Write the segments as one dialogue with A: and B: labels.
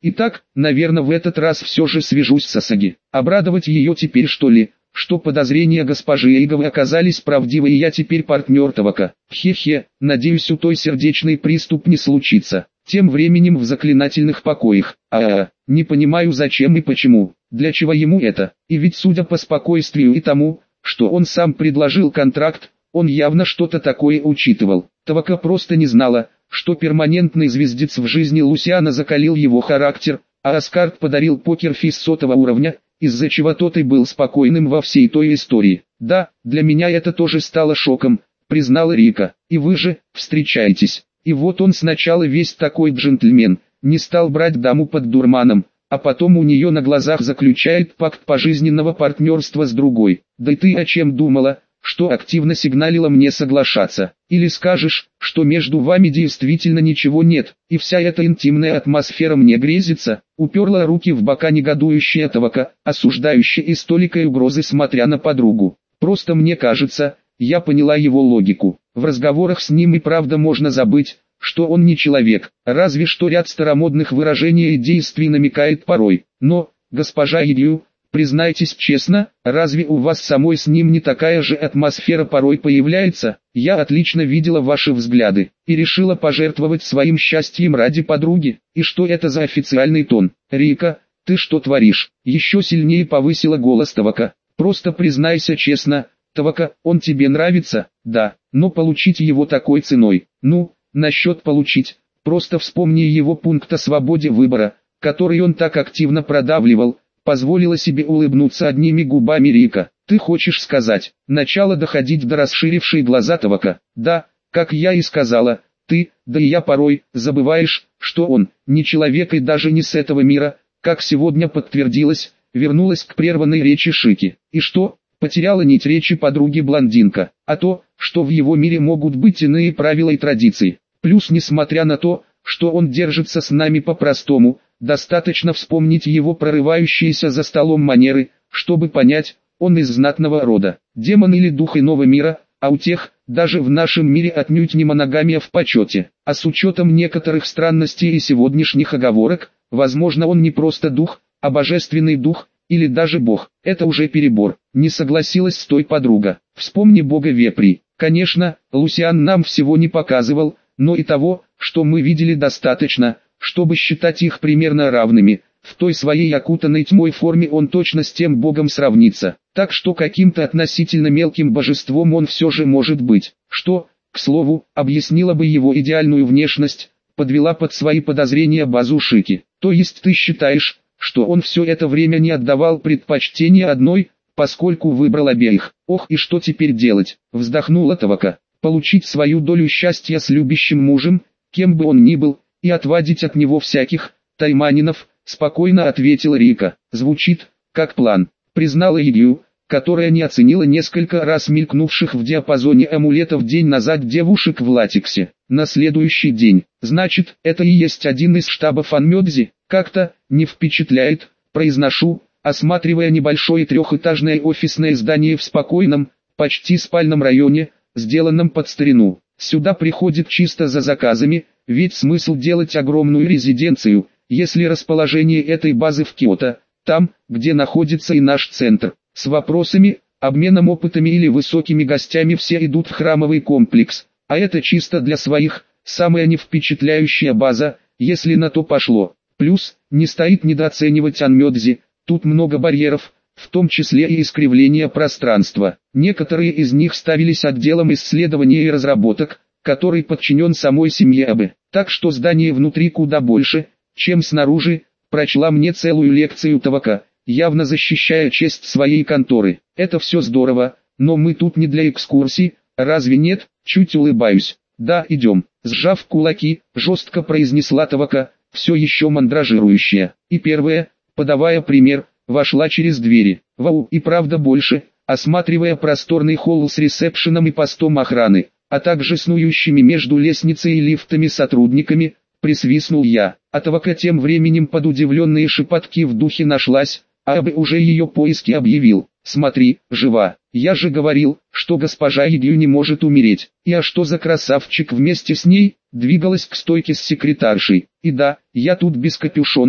A: Итак, наверное, в этот раз все же свяжусь с Асаги. Обрадовать ее теперь, что ли? Что подозрения госпожи Эйговой оказались правдивы, и я теперь партнер Тавака. Хе-хе, надеюсь, у той сердечный приступ не случится. Тем временем в заклинательных покоях. Не понимаю, зачем и почему, для чего ему это. И ведь судя по спокойствию и тому, что он сам предложил контракт, он явно что-то такое учитывал. Тавака просто не знала, что перманентный звездец в жизни Лусиана закалил его характер, а Аскард подарил покерфейс 100 уровня, из-за чего тот и был спокойным во всей той истории. Да, для меня это тоже стало шоком, признала Рика. И вы же, встречаетесь. И вот он сначала весь такой джентльмен, не стал брать даму под дурманом, а потом у нее на глазах заключает пакт пожизненного партнерства с другой. Да и ты о чем думала, что активно сигналила мне соглашаться? Или скажешь, что между вами действительно ничего нет, и вся эта интимная атмосфера мне грезится? Уперла руки в бока негодующая Тавака, осуждающая и с толикой угрозы смотря на подругу. Просто мне кажется, я поняла его логику. В разговорах с ним и правда можно забыть, что он не человек, разве что ряд старомодных выражений и действий намекает порой. Но, госпожа Илью, признайтесь честно, разве у вас самой с ним не такая же атмосфера порой появляется? Я отлично видела ваши взгляды, и решила пожертвовать своим счастьем ради подруги. И что это за официальный тон? Рика, ты что творишь? Еще сильнее повысила голос Тавака. Просто признайся честно, Тавака, он тебе нравится? Да, но получить его такой ценой. Ну, насчет получить, просто вспомни его пункт о свободе выбора, который он так активно продавливал. Позволила себе улыбнуться одними губами Рика. Ты хочешь сказать, начало доходить до расширившей глаза Тавака? Да, как я и сказала, ты, да и я порой, забываешь, что он, не человек и даже не с этого мира, как сегодня подтвердилось, вернулась к прерванной речи Шики. И что? Потеряла нить речи подруги блондинка, а то, что в его мире могут быть иные правила и традиции. Плюс, несмотря на то, что он держится с нами по-простому, достаточно вспомнить его прорывающиеся за столом манеры, чтобы понять, он из знатного рода, демон или дух иного мира, а у тех, даже в нашем мире отнюдь не моногамия в почете. А с учетом некоторых странностей и сегодняшних оговорок, возможно, он не просто дух, а божественный дух, или даже бог. Это уже перебор, не согласилась с той подруга. Вспомни бога вепрей. Конечно, Лусиан нам всего не показывал, но и того, что мы видели, достаточно, чтобы считать их примерно равными. В той своей окутанной тьмой форме он точно с тем богом сравнится. Так что каким-то относительно мелким божеством он все же может быть. Что, к слову, объяснило бы его идеальную внешность, подвела под свои подозрения базу Шики. То есть ты считаешь, что он все это время не отдавал предпочтение одной, поскольку выбрал обеих? Ох, и что теперь делать? Вздохнула Тавака. Получить свою долю счастья с любящим мужем, кем бы он ни был, и отвадить от него всяких тайманинов, спокойно ответила Рика. Звучит, как план, признала Илью, которая не оценила несколько раз мелькнувших в диапазоне амулетов день назад девушек в латексе. На следующий день, значит, это и есть один из штабов Анмёдзи, как-то не впечатляет, произношу, осматривая небольшое трехэтажное офисное здание в спокойном, почти спальном районе, сделанном под старину. Сюда приходит чисто за заказами, ведь смысл делать огромную резиденцию, если расположение этой базы в Киото, там, где находится и наш центр. С вопросами, обменом опытами или высокими гостями все идут в храмовый комплекс, а это чисто для своих, самая невпечатляющая база, если на то пошло. Плюс, не стоит недооценивать Анмёдзи, тут много барьеров, в том числе и искривление пространства. Некоторые из них ставились отделом исследований и разработок, который подчинен самой семье Абе. Так что здание внутри куда больше, чем снаружи, прочла мне целую лекцию Тавака, явно защищая честь своей конторы. Это все здорово, но мы тут не для экскурсий, разве нет? Чуть улыбаюсь. Да, идем. Сжав кулаки, жестко произнесла Тавака, все еще мандражирующая. И первая, подавая пример, вошла через двери. Вау, и правда больше, осматривая просторный холл с ресепшеном и постом охраны, а также снующими между лестницей и лифтами сотрудниками, присвистнул я. А Тавака тем временем под удивленные шепотки в духе нашлась, а Абе уже ее поиски объявил. Смотри, жива. Я же говорил, что госпожа Игью не может умереть. И а что за красавчик вместе с ней, двигалась к стойке с секретаршей. И да, я тут без капюшона,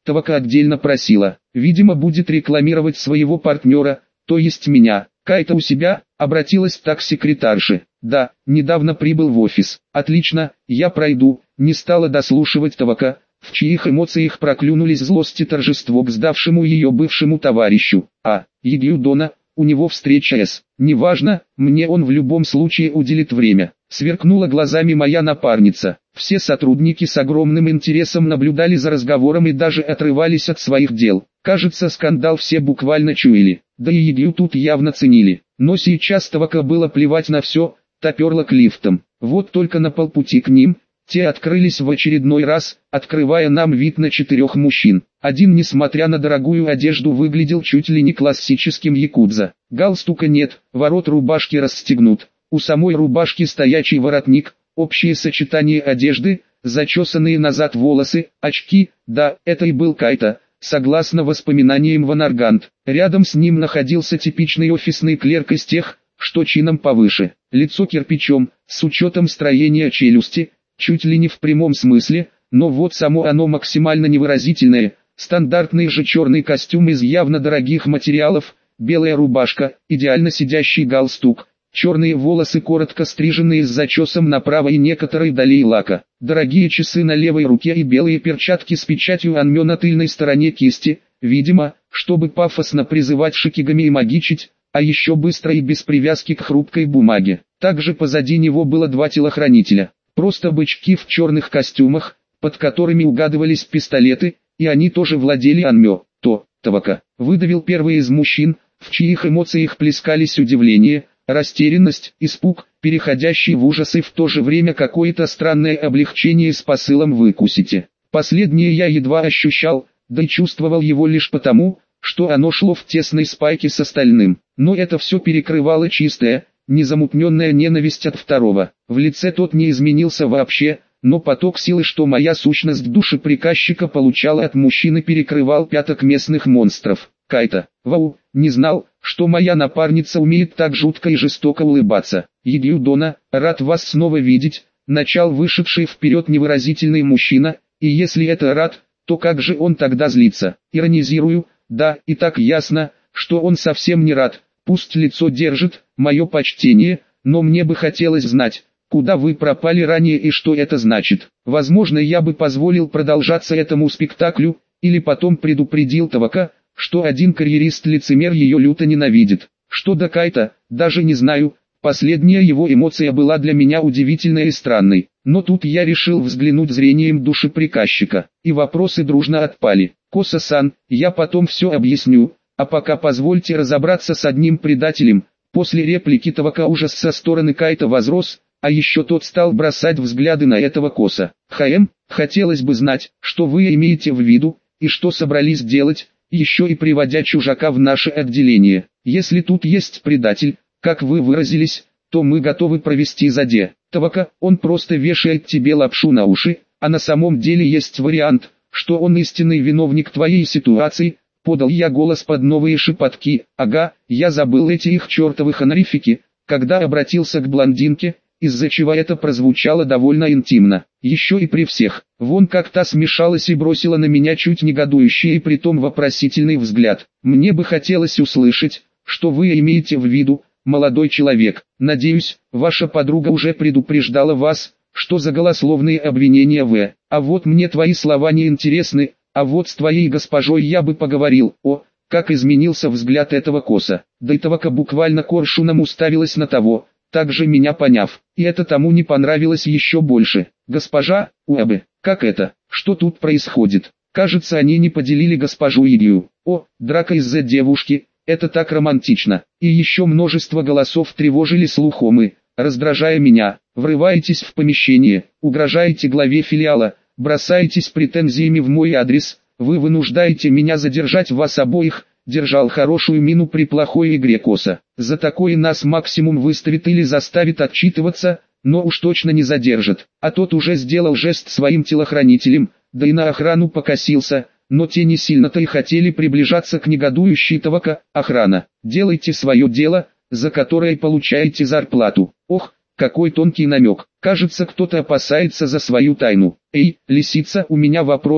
A: Тавака отдельно просила. Видимо, будет рекламировать своего партнера, то есть меня. Кайта у себя, обратилась так к секретарше. Да, недавно прибыл в офис. Отлично, я пройду. Не стала дослушивать Тавака, в чьих эмоциях проклюнулись злость и торжество к сдавшему ее бывшему товарищу. Егью Дона, у него встреча с. Неважно, мне он в любом случае уделит время. Сверкнула глазами моя напарница. Все сотрудники с огромным интересом наблюдали за разговором и даже отрывались от своих дел. Кажется, скандал все буквально чуяли. Да и Егью тут явно ценили. Но сейчас Тавака было плевать на все, та перла к лифтам. Вот только на полпути к ним, те открылись в очередной раз, открывая нам вид на 4 мужчин. Один, несмотря на дорогую одежду, выглядел чуть ли не классическим якудза. Галстука нет, ворот рубашки расстегнут. У самой рубашки стоячий воротник, общее сочетание одежды, зачесанные назад волосы, очки, да, это и был Кайта, согласно воспоминаниям Ванаргант. Рядом с ним находился типичный офисный клерк из тех, что чином повыше. Лицо кирпичом, с учетом строения челюсти, чуть ли не в прямом смысле, но вот само оно максимально невыразительное. Стандартный же черный костюм из явно дорогих материалов, белая рубашка, идеально сидящий галстук, черные волосы коротко стриженные с зачесом направо и некоторой долей лака, дорогие часы на левой руке и белые перчатки с печатью Анмё на тыльной стороне кисти, видимо, чтобы пафосно призывать шикигами и магичить, а еще быстро и без привязки к хрупкой бумаге. Также позади него было 2 телохранителя, просто бычки в черных костюмах, под которыми угадывались пистолеты, и они тоже владели Анмё. Тавака выдавил первый из мужчин, в чьих эмоциях плескались удивление, растерянность, испуг, переходящий в ужас и в то же время какое-то странное облегчение с посылом «выкусите». Последнее я едва ощущал, да и чувствовал его лишь потому, что оно шло в тесной спайке с остальным. Но это все перекрывало чистая, незамутненная ненависть от второго. В лице тот не изменился вообще, но поток силы, что моя сущность души приказчика получала от мужчины, перекрывал пяток местных монстров. Кайта, вау, не знал, что моя напарница умеет так жутко и жестоко улыбаться. Егью Дона, рад вас снова видеть, начал вышедший вперед невыразительный мужчина, и если это рад, то как же он тогда злится? Иронизирую, да, и так ясно, что он совсем не рад, пусть лицо держит, мое почтение, но мне бы хотелось знать, куда вы пропали ранее и что это значит. Возможно, я бы позволил продолжаться этому спектаклю, или потом предупредил Тавака, что один карьерист-лицемер ее люто ненавидит. Что до Кайта, даже не знаю, последняя его эмоция была для меня удивительной и странной. Но тут я решил взглянуть зрением души приказчика, и вопросы дружно отпали. Коса-сан, я потом все объясню, а пока позвольте разобраться с одним предателем. После реплики Тавака ужас со стороны Кайта возрос, а еще тот стал бросать взгляды на этого Коса. Хотелось бы знать, что вы имеете в виду, и что собрались делать, еще и приводя чужака в наше отделение. Если тут есть предатель, как вы выразились, то мы готовы провести заде. Тавака, он просто вешает тебе лапшу на уши, а на самом деле есть вариант, что он истинный виновник твоей ситуации. Подал я голос под новые шепотки. Ага, я забыл эти их чертовы honorifics, когда обратился к блондинке, из-за чего это прозвучало довольно интимно. Еще и при всех. Вон как та смешалась и бросила на меня чуть негодующий и притом вопросительный взгляд. Мне бы хотелось услышать, что вы имеете в виду, молодой человек. Надеюсь, ваша подруга уже предупреждала вас, что за голословные обвинения в. А вот мне твои слова не интересны, а вот с твоей госпожой я бы поговорил. О, как изменился взгляд этого Коса. Да и Тавака буквально коршуном уставилась на того, также меня поняв, и это тому не понравилось еще больше. Госпожа, Уэбе, как это? Что тут происходит? Кажется, они не поделили госпожу Егью. О, драка из-за девушки, это так романтично. И еще множество голосов тревожили слух Омы, раздражая меня. Врываетесь в помещение, угрожаете главе филиала, бросаетесь претензиями в мой адрес, вы вынуждаете меня задержать вас обоих. Держал хорошую мину при плохой игре Коса. За такое нас максимум выставит или заставит отчитываться, но уж точно не задержит. А тот уже сделал жест своим телохранителям, да и на охрану покосился, но те не сильно-то и хотели приближаться к негодующей Тавака. Охрана, делайте свое дело, за которое получаете зарплату. Ох, какой тонкий намек. Кажется, кто-то опасается за свою тайну. Эй, лисица, у меня вопрос.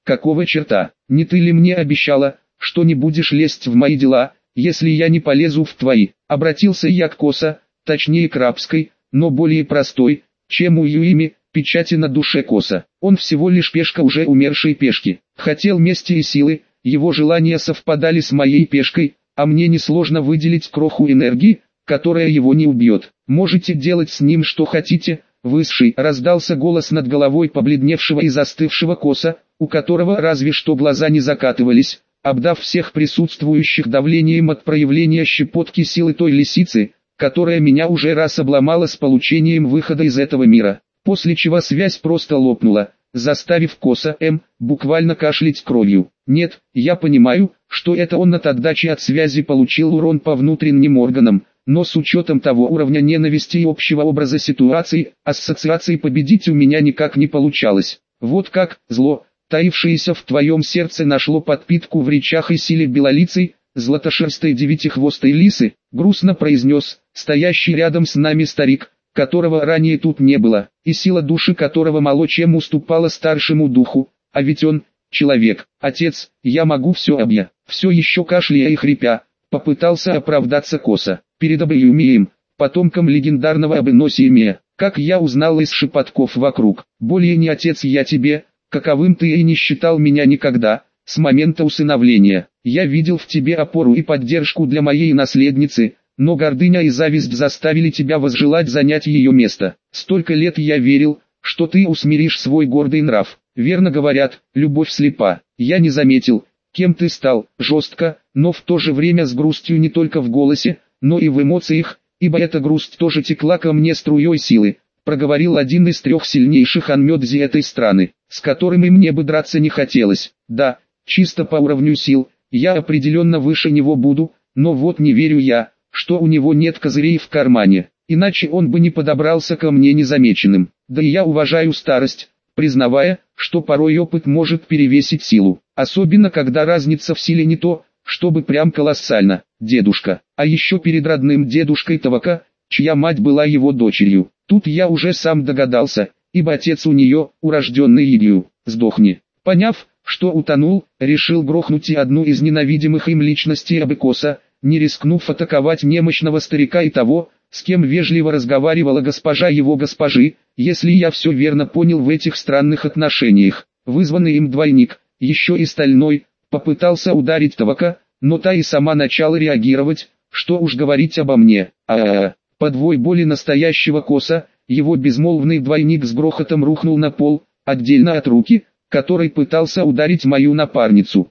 A: какого черта? Не ты ли мне обещала, что не будешь лезть в мои дела, если я не полезу в твои? Обратился я к Коса, точнее к рабской, но более простой, чем у Юими, печати на душе Коса. Он всего лишь пешка уже умершей пешки. Хотел мести и силы, его желания совпадали с моей пешкой, а мне несложно выделить кроху энергии, которая его не убьет. Можете делать с ним что хотите, высший. Раздался голос над головой побледневшего и застывшего Коса, у которого разве что глаза не закатывались, обдав всех присутствующих давлением от проявления щепотки силы той лисицы, которая меня уже раз обломала с получением выхода из этого мира. После чего связь просто лопнула, заставив Коса буквально кашлять кровью. Нет, я понимаю, что это он от отдачи от связи получил урон по внутренним органам, но с учетом того уровня ненависти и общего образа ситуации, ассоциации победить у меня никак не получалось. Вот как, зло, таившееся в твоем сердце, нашло подпитку в речах и силе белолицей, златошерстой девятихвостой лисы, грустно произнес стоящий рядом с нами старик, которого ранее тут не было, и сила души которого мало чем уступала старшему духу, а ведь он, человек. Отец, я могу все все еще кашляя и хрипя, попытался оправдаться Коса, перед Абиюмием, потомком легендарного Абеносиемия, как я узнал из шепотков вокруг. Более не отец я тебе, каковым ты и не считал меня никогда, с момента усыновления. Я видел в тебе опору и поддержку для моей наследницы, но гордыня и зависть заставили тебя возжелать занять ее место. Столько лет я верил, что ты усмиришь свой гордый нрав. Верно говорят, любовь слепа. Я не заметил, кем ты стал, жестко, но в то же время с грустью не только в голосе, но и в эмоциях, ибо эта грусть тоже текла ко мне струей силы, проговорил один из 3 сильнейших анмёдзи этой страны, с которыми мне бы драться не хотелось. Да, чисто по уровню сил, я определенно выше него буду, но вот не верю я, что у него нет козырей в кармане, иначе он бы не подобрался ко мне незамеченным. Да и я уважаю старость, признавая, что порой опыт может перевесить силу, особенно когда разница в силе не то, чтобы прям колоссально. Дедушка, а еще перед родным дедушкой Тавака, чья мать была его дочерью. Тут я уже сам догадался, ибо отец у нее, урожденный Игью, сдохни. Поняв, что утонул, решил грохнуть и одну из ненавидимых им личностей Абыкоса, не рискнув атаковать немощного старика и того, с кем вежливо разговаривала госпожа его госпожи, если я все верно понял в этих странных отношениях. Вызванный им двойник, еще и стальной, попытался ударить Тавака, но та и сама начала реагировать, что уж говорить обо мне. Подвой боли настоящего Коса, его безмолвный двойник с грохотом рухнул на пол, отдельно от руки, которой пытался ударить мою напарницу.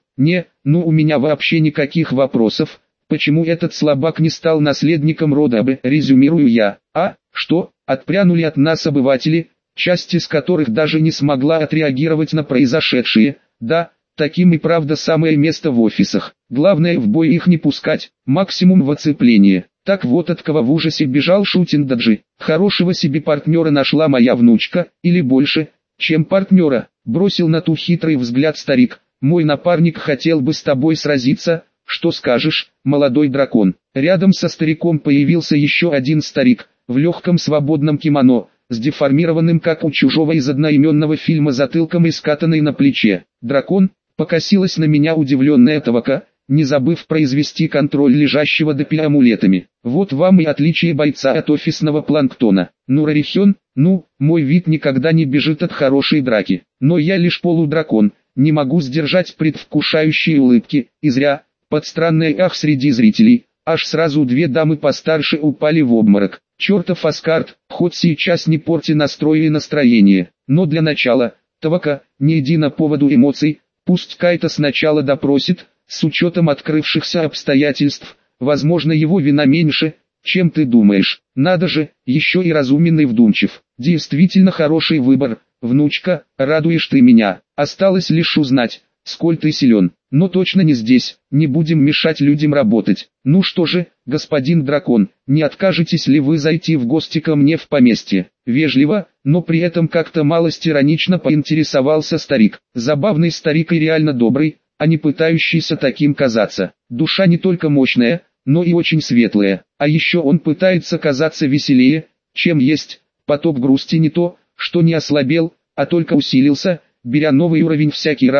A: У меня вообще никаких вопросов, почему этот слабак не стал наследником рода Абе, резюмирую я. Что, отпрянули от нас обыватели, часть из которых даже не смогла отреагировать на произошедшее. Да, таким и правда самое место в офисах. Главное в бой их не пускать, максимум в оцепление. Так вот от кого в ужасе бежал Шутиндаджи. Хорошего себе партнера нашла моя внучка, или больше, чем партнера. Бросил на ту хитрый взгляд старик. Мой напарник хотел бы с тобой сразиться, что скажешь, молодой дракон. Рядом со стариком появился еще один старик, в легком свободном кимоно, с деформированным как у чужого из одноименного фильма затылком и скатанной на плече. Дракон, покосилась на меня удивленная Тавака, не забыв произвести контроль лежащего допи амулетами. Вот вам и отличие бойца от офисного планктона. Рарихен, мой вид никогда не бежит от хорошей драки. Но я лишь полудракон, не могу сдержать предвкушающие улыбки, и зря. Под странное ах среди зрителей, аж сразу 2 дамы постарше упали в обморок. Чертов Аскард, хоть сейчас не порти настрой и настроение. Но для начала, Тавака, не иди на поводу эмоций, пусть Кайта сначала допросит. С учетом открывшихся обстоятельств, возможно его вина меньше, чем ты думаешь. Надо же, еще и разумен и вдумчив. Действительно хороший выбор, внучка, радуешь ты меня. Осталось лишь узнать, сколь ты силен. Но точно не здесь, не будем мешать людям работать. Ну что же, господин дракон, не откажетесь ли вы зайти в гости ко мне в поместье? Вежливо, но при этом как-то малость иронично поинтересовался старик. Забавный старик и реально добрый, а не пытающийся таким казаться. Душа не только мощная, но и очень светлая, а еще он пытается казаться веселее, чем есть. Поток грусти не то, что не ослабел, а только усилился, беря новый уровень всякий раз,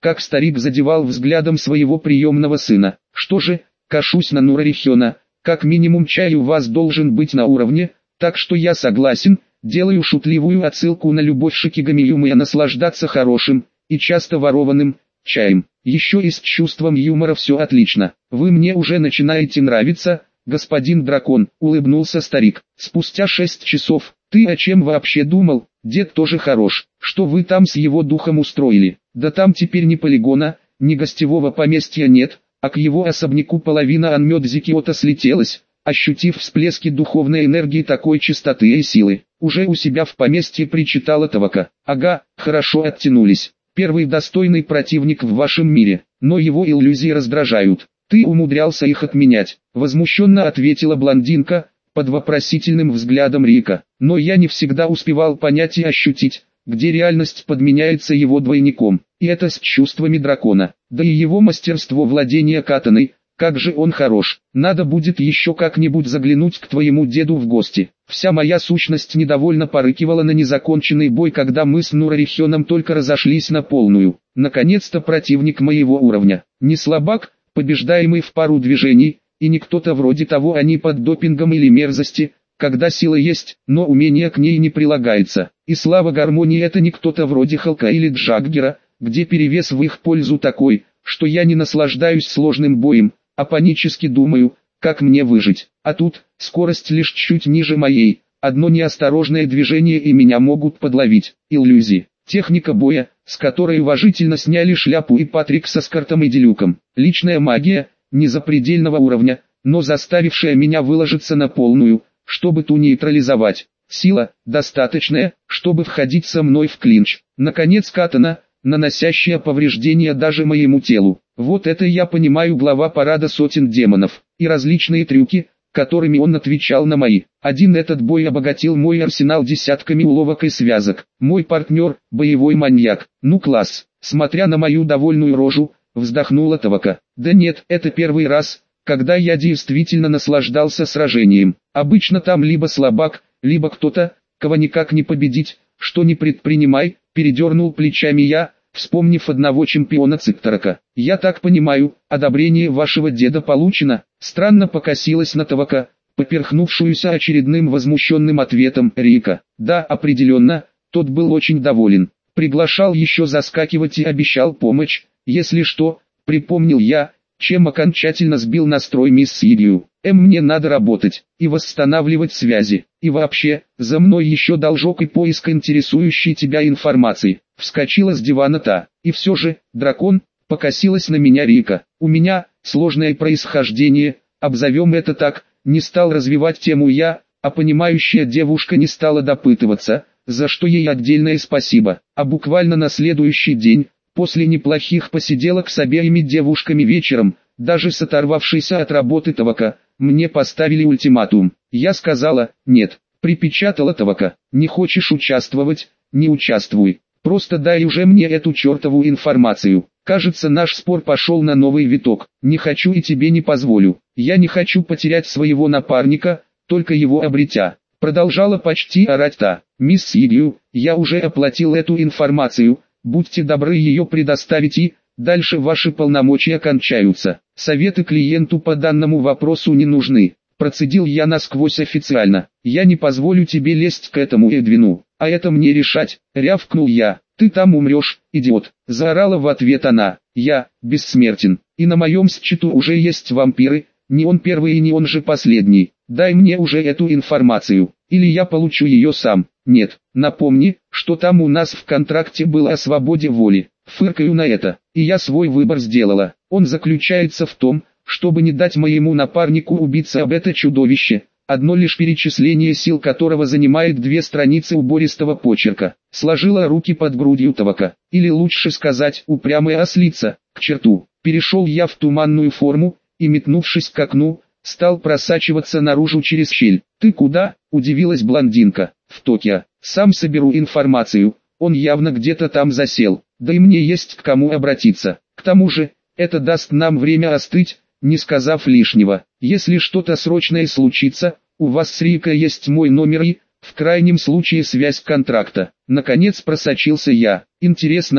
A: как старик задевал взглядом своего приемного сына. Что же, кашусь на Нурарихена, как минимум чай у вас должен быть на уровне, так что я согласен, делаю шутливую отсылку на любовь Шикигамиюмы наслаждаться хорошим, и часто ворованным, чаем. Еще и с чувством юмора все отлично. Вы мне уже начинаете нравиться, господин дракон, улыбнулся старик. Спустя 6 часов, ты о чем вообще думал? Дед тоже хорош. Что вы там с его духом устроили? Да там теперь ни полигона, ни гостевого поместья нет, а к его особняку половина Анмёдзи Киото слетелась, ощутив всплески духовной энергии такой чистоты и силы. Уже у себя в поместье причитала Тавака. Ага, хорошо оттянулись. Первый достойный противник в вашем мире, но его иллюзии раздражают. Ты умудрялся их отменять, возмущенно ответила блондинка, под вопросительным взглядом Рика. Но я не всегда успевал понять и ощутить, где реальность подменяется его двойником, и это с чувствами дракона. Да и его мастерство владения катаной, как же он хорош. Надо будет еще как-нибудь заглянуть к твоему деду в гости. Вся моя сущность недовольно порыкивала на незаконченный бой, когда мы с Нурарихеном только разошлись на полную. Наконец-то противник моего уровня. Не слабак, побеждаемый в пару движений, и не кто-то вроде того, они под допингом или мерзости, когда сила есть, но умение к ней не прилагается. И слава гармонии, это не кто-то вроде Халка или Джаггера, где перевес в их пользу такой, что я не наслаждаюсь сложным боем, а панически думаю, как мне выжить. А тут, скорость лишь чуть ниже моей, одно неосторожное движение и меня могут подловить. Иллюзии. Техника боя, с которой уважительно сняли шляпу и Патрик со Скартом и Делюком. Личная магия, не запредельного уровня, но заставившая меня выложиться на полную, чтобы ту нейтрализовать. Сила, достаточная, чтобы входить со мной в клинч. Наконец катана, наносящая повреждения даже моему телу. Вот это я понимаю глава парада сотен демонов, и различные трюки, которыми он отвечал на мои. Один этот бой обогатил мой арсенал десятками уловок и связок. Мой партнер, боевой маньяк. Ну класс. Смотря на мою довольную рожу, вздохнула Тавака. Да нет, это первый раз, когда я действительно наслаждался сражением. Обычно там либо слабак, либо кто-то, кого никак не победить, что не предпринимай, передернул плечами я, вспомнив одного чемпиона Цикторока. Я так понимаю, одобрение вашего деда получено. Странно покосилась на Тавака, поперхнувшуюся очередным возмущенным ответом Рика. Да, определенно, тот был очень доволен. Приглашал еще заскакивать и обещал помощь, если что, припомнил я, чем окончательно сбил настрой мисс Сигью. Мне надо работать и восстанавливать связи. И вообще, за мной еще должок и поиск интересующей тебя информации. Вскочила с дивана та. И все же, дракон, покосилась на меня Рика. У меня сложное происхождение, обзовем это так, не стал развивать тему я, а понимающая девушка не стала допытываться, за что ей отдельное спасибо. А буквально на следующий день, после неплохих посиделок с обеими девушками вечером, даже с оторвавшейся от работы Тавака, мне поставили ультиматум. Я сказала, нет, припечатала Тавака, не хочешь участвовать, не участвуй, просто дай уже мне эту чертову информацию. Кажется, наш спор пошел на новый виток, не хочу и тебе не позволю. Я не хочу потерять своего напарника, только его обретя. Продолжала почти орать та. Мисс Сигью, я уже оплатил эту информацию, будьте добры ее предоставить и... Дальше ваши полномочия кончаются. Советы клиенту по данному вопросу не нужны. Процедил я насквозь официально. Я не позволю тебе лезть к этому Эдвину. А это мне решать. Рявкнул я. Ты там умрешь, идиот. Заорала в ответ она. Я бессмертен. И на моем счету уже есть вампиры. Не он первый и не он же последний. Дай мне уже эту информацию. Или я получу ее сам. Нет, напомни, что там у нас в контракте было о свободе воли. Фыркаю на это, и я свой выбор сделала. Он заключается в том, чтобы не дать моему напарнику убиться об это чудовище, одно лишь перечисление сил которого занимает 2 страницы убористого почерка. Сложила руки под грудью Тавака, или лучше сказать, упрямая ослица, к черту. Перешел я в туманную форму, и метнувшись к окну, стал просачиваться наружу через щель. «Ты куда?» – удивилась блондинка. «В Токио. Сам соберу информацию, он явно где-то там засел, да и мне есть к кому обратиться. К тому же, это даст нам время остыть, не сказав лишнего. Если что-то срочное случится, у вас с Рикой есть мой номер и, в крайнем случае, связь контракта». Наконец просочился я. Интересно,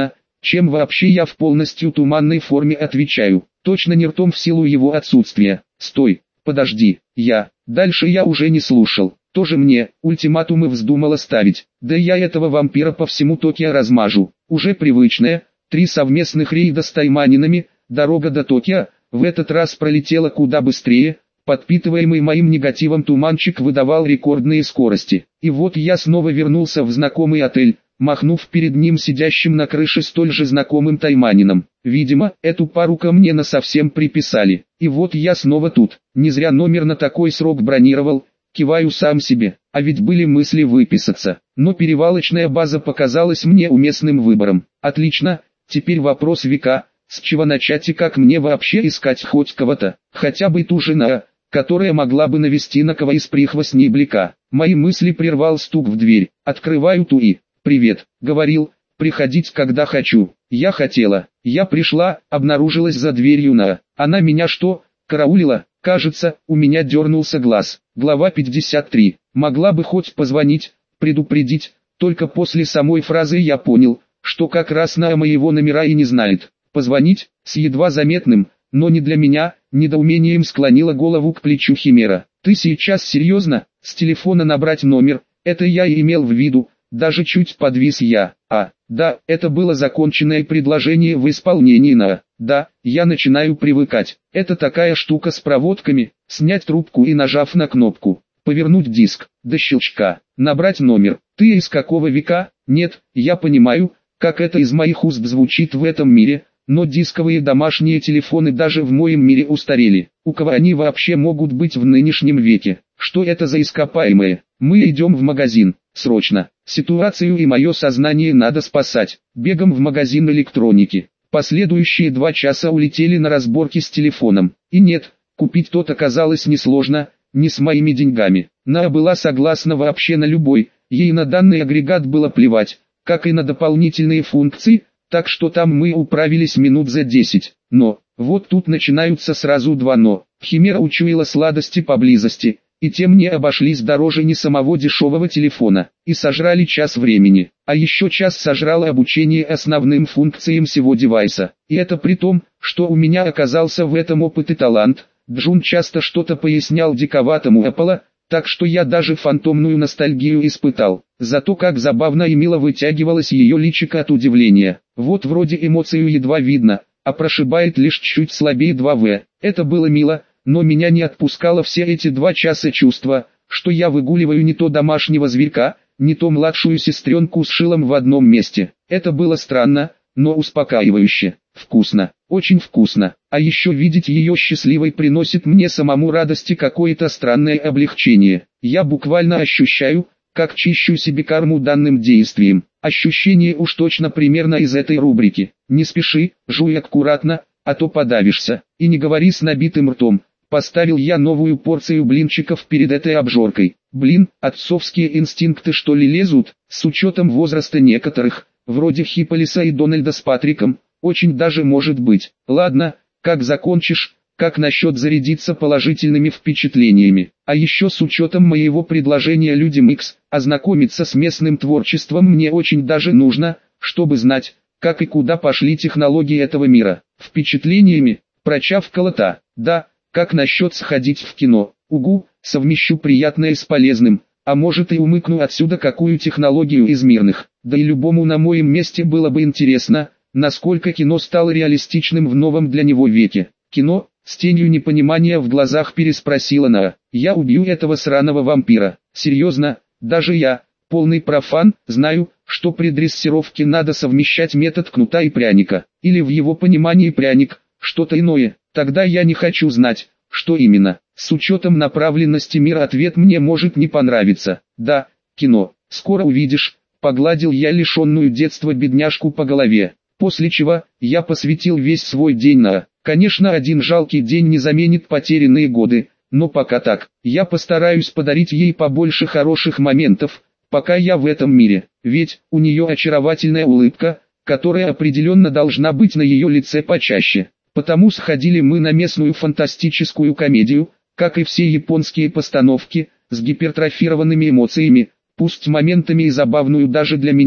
A: Чем вообще я в полностью туманной форме отвечаю? Точно не ртом в силу его отсутствия. Стой, подожди, Дальше я уже не слушал. Тоже мне ультиматумы вздумала ставить. Да я этого вампира по всему Токио размажу. Уже привычная, 3 совместных рейда с тайманинами, дорога до Токио, в этот раз пролетела куда быстрее. Подпитываемый моим негативом туманчик выдавал рекордные скорости. И вот я снова вернулся в знакомый отель, махнув перед ним сидящим на крыше столь же знакомым тайманином. Видимо, эту пару ко мне насовсем приписали. И вот я снова тут. Не зря номер на такой срок бронировал. Киваю сам себе, а ведь были мысли выписаться. Но перевалочная база показалась мне уместным выбором. Отлично, теперь вопрос века, с чего начать и как мне вообще искать хоть кого-то, хотя бы ту жена, которая могла бы навести на кого из прихвостней Блика. Мои мысли прервал стук в дверь. Открываю ту и «Привет», говорил, «приходить когда хочу». Я хотела, я пришла, обнаружилась за дверью Она меня что, караулила? Кажется, у меня дернулся глаз. Глава 53. Могла бы хоть позвонить, предупредить, только после самой фразы я понял, что как раз моего номера и не знает. Позвонить, с едва заметным, но не для меня, недоумением склонила голову к плечу Химера. Ты сейчас серьезно? С телефона набрать номер, это я и имел в виду, даже чуть подвис я. Да, это было законченное предложение в исполнении Да, я начинаю привыкать. Это такая штука с проводками, снять трубку и нажав на кнопку, повернуть диск, до щелчка, набрать номер. Ты из какого века? Нет, я понимаю, как это из моих уст звучит в этом мире, но дисковые домашние телефоны даже в моем мире устарели. У кого они вообще могут быть в нынешнем веке? Что это за ископаемые? Мы идем в магазин, срочно. Ситуацию и мое сознание надо спасать. Бегом в магазин электроники. Последующие 2 часа улетели на разборки с телефоном. И нет, купить тот оказалось несложно, не с моими деньгами. Была согласна вообще на любой, ей на данный агрегат было плевать, как и на дополнительные функции, так что там мы управились минут за 10. Но, вот тут начинаются сразу 2 «но». Химера учуяла сладости поблизости, и те мне обошлись дороже не самого дешевого телефона, и сожрали час времени, а еще час сожрало обучение основным функциям всего девайса. И это при том, что у меня оказался в этом опыт и талант. Джун часто что-то пояснял диковатому Apple, так что я даже фантомную ностальгию испытал. Зато как забавно и мило вытягивалось ее личико от удивления. Вот вроде эмоцию едва видно, а прошибает лишь чуть слабее 2В. Это было мило, но меня не отпускало все эти 2 часа чувства, что я выгуливаю не то домашнего зверька, не то младшую сестренку с шилом в одном месте. Это было странно, но успокаивающе. Вкусно, очень вкусно. А еще видеть ее счастливой приносит мне самому радости какое-то странное облегчение. Я буквально ощущаю, как чищу себе карму данным действием. Ощущение уж точно примерно из этой рубрики. Не спеши, жуй аккуратно, а то подавишься. И не говори с набитым ртом. Поставил я новую порцию блинчиков перед этой обжоркой. Блин, отцовские инстинкты что ли лезут, с учетом возраста некоторых, вроде Хипполиса и Дональда с Патриком, очень даже может быть. Ладно, как закончишь, как насчет зарядиться положительными впечатлениями. А еще с учетом моего предложения людям X, ознакомиться с местным творчеством мне очень даже нужно, чтобы знать, как и куда пошли технологии этого мира. Впечатлениями, прочавкала та. Да, как насчет сходить в кино? Угу, совмещу приятное с полезным, а может и умыкну отсюда какую технологию из мирных. Да и любому на моем месте было бы интересно, насколько кино стало реалистичным в новом для него веке. Кино, с тенью непонимания в глазах переспросила Я убью этого сраного вампира. Серьезно, даже я, полный профан, знаю, что при дрессировке надо совмещать метод кнута и пряника. Или в его понимании пряник, что-то иное. Тогда я не хочу знать, что именно. С учетом направленности мира ответ мне может не понравиться. Да, кино, скоро увидишь. Погладил я лишенную детства бедняжку по голове. После чего, я посвятил весь свой день Конечно, один жалкий день не заменит потерянные годы, но пока так. Я постараюсь подарить ей побольше хороших моментов, пока я в этом мире. Ведь, у нее очаровательная улыбка, которая определенно должна быть на ее лице почаще. Потому сходили мы на местную фантастическую комедию, как и все японские постановки, с гипертрофированными эмоциями, пусть моментами и забавную даже для меня,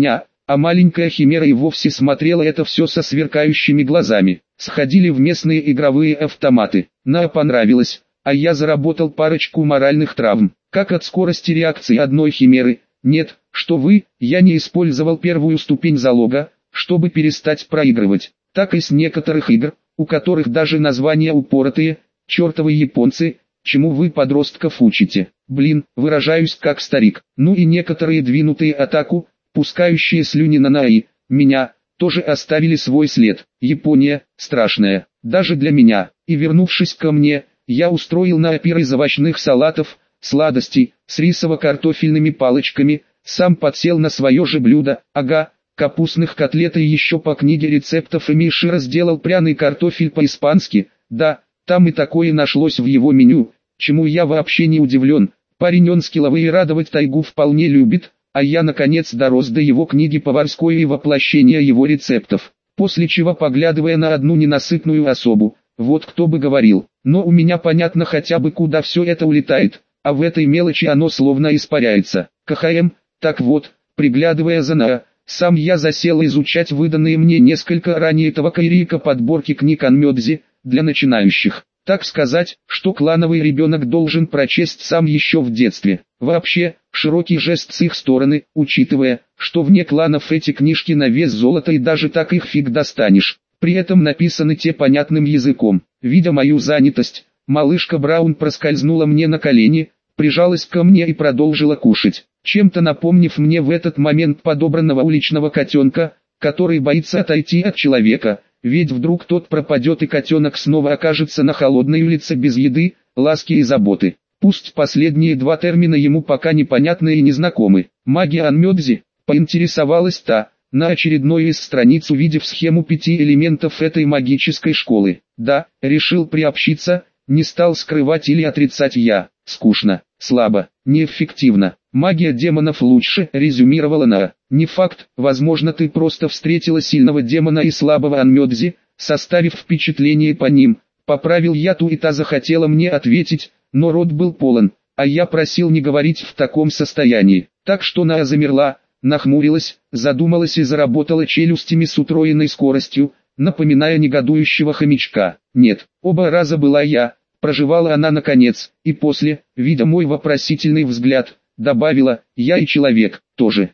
A: а маленькая химера и вовсе смотрела это все со сверкающими глазами. Сходили в местные игровые автоматы. Наа понравилось, а я заработал парочку моральных травм. Как от скорости реакции одной химеры. Нет, что вы, я не использовал первую ступень залога, чтобы перестать проигрывать. Так и с некоторых игр, у которых даже названия упоротые, чертовы японцы, чему вы подростков учите. Блин, выражаюсь как старик. Ну и некоторые двинутые атаку, пускающие слюни на Наи, меня, тоже оставили свой след. Япония, страшная, даже для меня. И вернувшись ко мне, я устроил на пир из овощных салатов, сладостей, с рисово-картофельными палочками, сам подсел на свое же блюдо, ага, капустных котлет и еще по книге рецептов Эмишира сделал пряный картофель по-испански, да, там и такое нашлось в его меню, чему я вообще не удивлен, парень он скилловый и радовать тайгу вполне любит, а я наконец дорос до его книги поварской и воплощения его рецептов, после чего поглядывая на одну ненасытную особу, вот кто бы говорил, но у меня понятно хотя бы куда все это улетает, а в этой мелочи оно словно испаряется, КХМ, так вот, приглядывая за Наа, сам я засел изучать выданные мне несколько ранее этого Кайрика подборки книг Анмёдзи, для начинающих. Так сказать, что клановый ребенок должен прочесть сам еще в детстве. Вообще, широкий жест с их стороны, учитывая, что вне кланов эти книжки на вес золота и даже так их фиг достанешь. При этом написаны те понятным языком. Видя мою занятость, малышка Браун проскользнула мне на колени, прижалась ко мне и продолжила кушать, чем-то напомнив мне в этот момент подобранного уличного котенка, который боится отойти от человека, ведь вдруг тот пропадет и котенок снова окажется на холодной улице без еды, ласки и заботы. Пусть последние два термина ему пока непонятны и незнакомы. Магия Анмёдзи, поинтересовалась та, на очередной из страниц увидев схему 5 элементов этой магической школы. Да, решил приобщиться, не стал скрывать или отрицать я. Скучно, слабо, неэффективно. Магия демонов лучше, резюмировала Наа. Не факт, возможно ты просто встретила сильного демона и слабого Анмёдзи, составив впечатление по ним. Поправил я ту и та захотела мне ответить, но рот был полон, а я просил не говорить в таком состоянии. Так что Наа замерла, нахмурилась, задумалась и заработала челюстями с утроенной скоростью, напоминая негодующего хомячка. Нет, оба раза была я, проживала она наконец, и после, видя мой вопросительный взгляд, добавила, я и человек, тоже.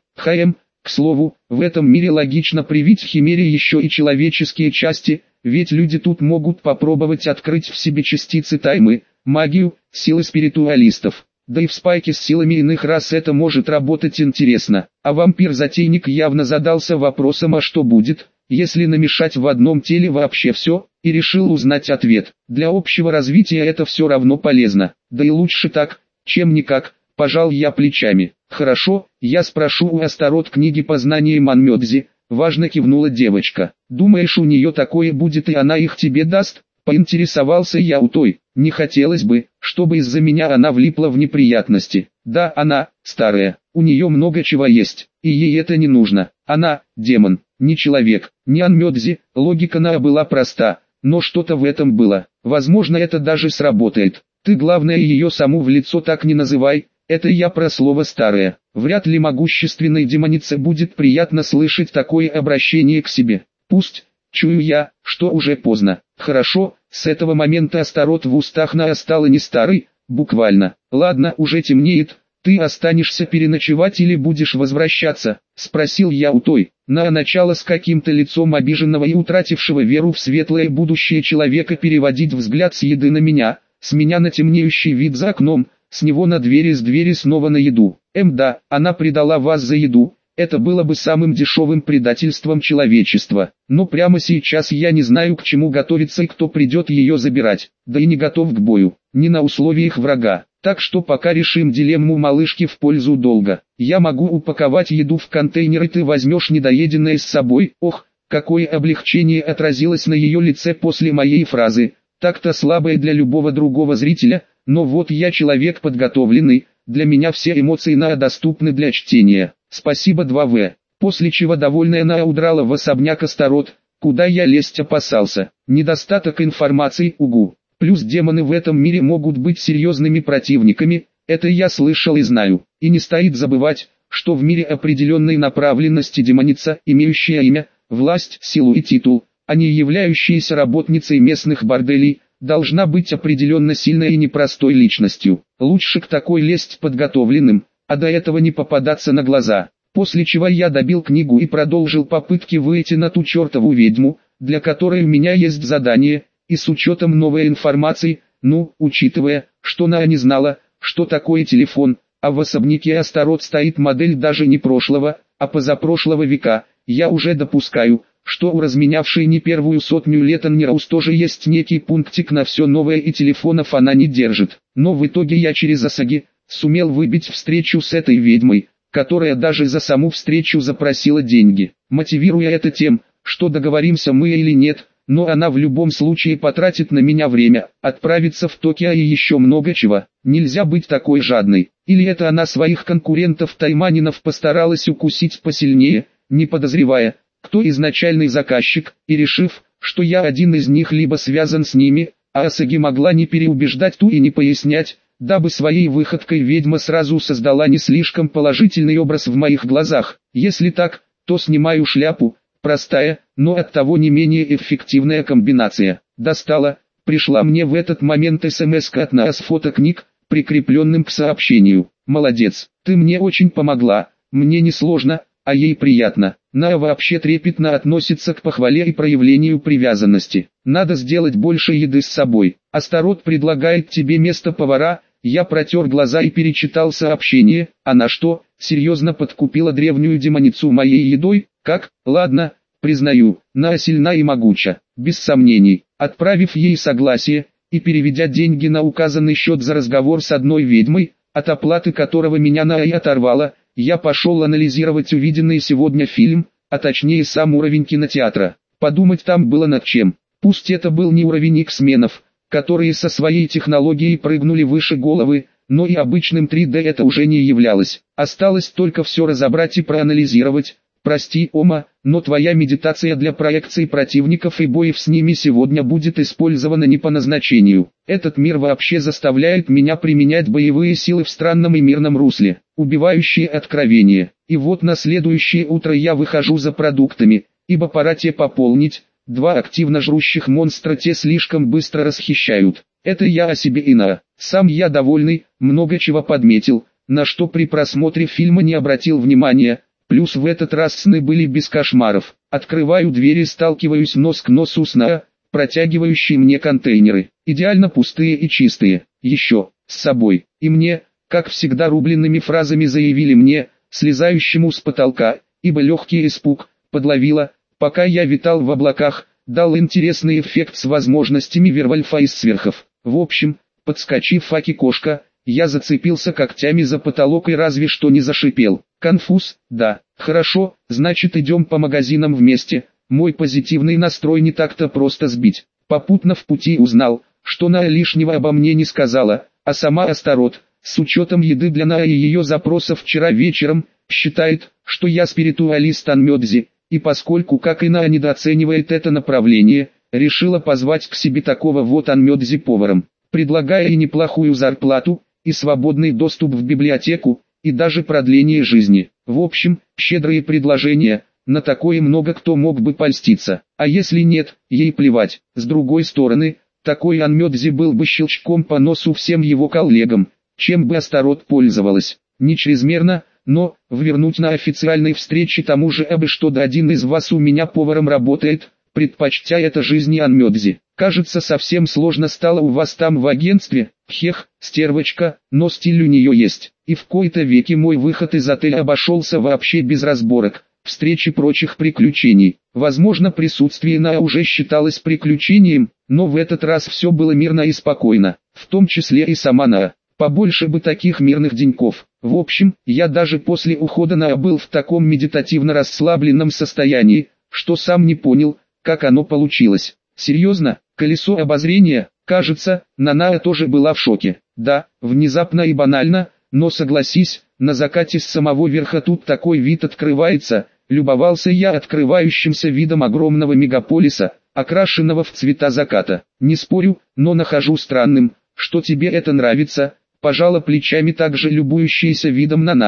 A: К слову, в этом мире логично привить химере еще и человеческие части, ведь люди тут могут попробовать открыть в себе частицы таймы, магию, силы спиритуалистов. Да и в спайке с силами иных рас это может работать интересно. А вампир-затейник явно задался вопросом, а что будет, если намешать в одном теле вообще все, и решил узнать ответ. Для общего развития это все равно полезно, да и лучше так, чем никак, пожал я плечами. Хорошо, я спрошу у Астарот книги по знаниям Анмёдзи, важно кивнула девочка. Думаешь, у нее такое будет и она их тебе даст? Поинтересовался я у той. Не хотелось бы, чтобы из-за меня она влипла в неприятности. Да, она, старая, у нее много чего есть, и ей это не нужно. Она, демон, не человек, не Анмёдзи. Логика Наа была проста, но что-то в этом было. Возможно, это даже сработает. Ты главное ее саму в лицо так не называй, это я про слово старое. Вряд ли могущественной демонице будет приятно слышать такое обращение к себе. Пусть, чую я, что уже поздно. Хорошо, с этого момента Астарот в устах Наа стала не старой, буквально. Ладно, уже темнеет, ты останешься переночевать или будешь возвращаться? Спросил я у той. Наа начала с каким-то лицом обиженного и утратившего веру в светлое будущее человека переводить взгляд с еды на меня, с меня на темнеющий вид за окном, с него на двери, с двери снова на еду. Да, она предала вас за еду, это было бы самым дешевым предательством человечества. Но прямо сейчас я не знаю, к чему готовиться и кто придет ее забирать, да и не готов к бою, не на условиях врага. Так что пока решим дилемму малышки в пользу долга. Я могу упаковать еду в контейнер и ты возьмешь недоеденное с собой. Ох, какое облегчение отразилось на ее лице после моей фразы. Так-то слабое для любого другого зрителя, но вот я человек подготовленный, для меня все эмоции Наа доступны для чтения. Спасибо 2В. После чего довольная Наа удрала в особняк Астарот, куда я лезть опасался. Недостаток информации, угу. Плюс демоны в этом мире могут быть серьезными противниками, это я слышал и знаю. И не стоит забывать, что в мире определенной направленности демоница, имеющая имя, власть, силу и титул, а не являющаяся работницей местных борделей, должна быть определенно сильной и непростой личностью. Лучше к такой лезть подготовленным, а до этого не попадаться на глаза. После чего я добил книгу и продолжил попытки выйти на ту чертову ведьму, для которой у меня есть задание, и с учетом новой информации, учитывая, что она не знала, что такое телефон, а в особняке Астарот стоит модель даже не прошлого, а позапрошлого века, я уже допускаю, что у разменявшей не первую сотню лет Аннираус тоже есть некий пунктик на все новое и телефонов она не держит. Но в итоге я через Асаги сумел выбить встречу с этой ведьмой, которая даже за саму встречу запросила деньги, мотивируя это тем, что договоримся мы или нет, но она в любом случае потратит на меня время, отправится в Токио и еще много чего. Нельзя быть такой жадной. Или это она своих конкурентов-тайманинов постаралась укусить посильнее, не подозревая, кто изначальный заказчик, и решив, что я один из них либо связан с ними, а Асаги могла не переубеждать ту и не пояснять, дабы своей выходкой ведьма сразу создала не слишком положительный образ в моих глазах. Если так, то снимаю шляпу. Простая, но оттого не менее эффективная комбинация. Достала, пришла мне в этот момент СМС-ка от Наа с фотокниг, прикрепленным к сообщению. Молодец, ты мне очень помогла, мне не сложно, а ей приятно. Наа вообще трепетно относится к похвале и проявлению привязанности. Надо сделать больше еды с собой. Астарот предлагает тебе место повара. Я протер глаза и перечитал сообщение. Она что, серьезно подкупила древнюю демоницу моей едой? Как? Ладно, признаю, Наа сильна и могуча, без сомнений. Отправив ей согласие, и переведя деньги на указанный счет за разговор с одной ведьмой, от оплаты которого меня Наа и оторвала, я пошел анализировать увиденный сегодня фильм, а точнее сам уровень кинотеатра. Подумать там было над чем. Пусть это был не уровень X-менов, которые со своей технологией прыгнули выше головы, но и обычным 3D это уже не являлось. Осталось только все разобрать и проанализировать. Прости, Ома, но твоя медитация для проекции противников и боев с ними сегодня будет использована не по назначению. Этот мир вообще заставляет меня применять боевые силы в странном и мирном русле, убивающие откровения. И вот на следующее утро я выхожу за продуктами, ибо пора те пополнить. Два активно жрущих монстра те слишком быстро расхищают. Это я о себе и Наа. Сам я довольный, много чего подметил, на что при просмотре фильма не обратил внимания. Плюс в этот раз сны были без кошмаров. Открываю дверь и сталкиваюсь нос к носу с Наа, протягивающей мне контейнеры. Идеально пустые и чистые. Еще, с собой. И мне, как всегда рубленными фразами заявили мне, слезающему с потолка, ибо легкий испуг, подловила, пока я витал в облаках, дал интересный эффект с возможностями Вервольфа из сверхов. В общем, подскочив Аки-кошка, я зацепился когтями за потолок и разве что не зашипел. Конфуз, да, хорошо, значит идем по магазинам вместе, мой позитивный настрой не так-то просто сбить. Попутно в пути узнал, что Наа лишнего обо мне не сказала, а сама Астарот, с учетом еды для Наа и ее запросов вчера вечером, считает, что я спиритуалист Анмёдзи, и поскольку как и Наа недооценивает это направление, решила позвать к себе такого вот Анмёдзи поваром, предлагая и неплохую зарплату, и свободный доступ в библиотеку, и даже продление жизни. В общем, щедрые предложения, на такое много кто мог бы польститься. А если нет, ей плевать. С другой стороны, такой Анмёдзи был бы щелчком по носу всем его коллегам, чем бы Астарот пользовалась. Не чрезмерно, но, ввернуть на официальной встрече тому же Эбы, что да один из вас у меня поваром работает, предпочтя это жизни Анмёдзи. Кажется, совсем сложно стало у вас там в агентстве, хех, стервочка, но стиль у нее есть. И в кои-то веки мой выход из отеля обошелся вообще без разборок, встреч и прочих приключений. Возможно, присутствие Наа уже считалось приключением, но в этот раз все было мирно и спокойно, в том числе и сама Наа. Побольше бы таких мирных деньков. В общем, я даже после ухода Наа был в таком медитативно расслабленном состоянии, что сам не понял, как оно получилось. Серьезно, колесо обозрения, кажется, Наа тоже была в шоке. Да, внезапно и банально, но согласись, на закате с самого верха тут такой вид открывается. Любовался я открывающимся видом огромного мегаполиса, окрашенного в цвета заката. Не спорю, но нахожу странным, что тебе это нравится. Пожала плечами также любующаяся видом на Наа.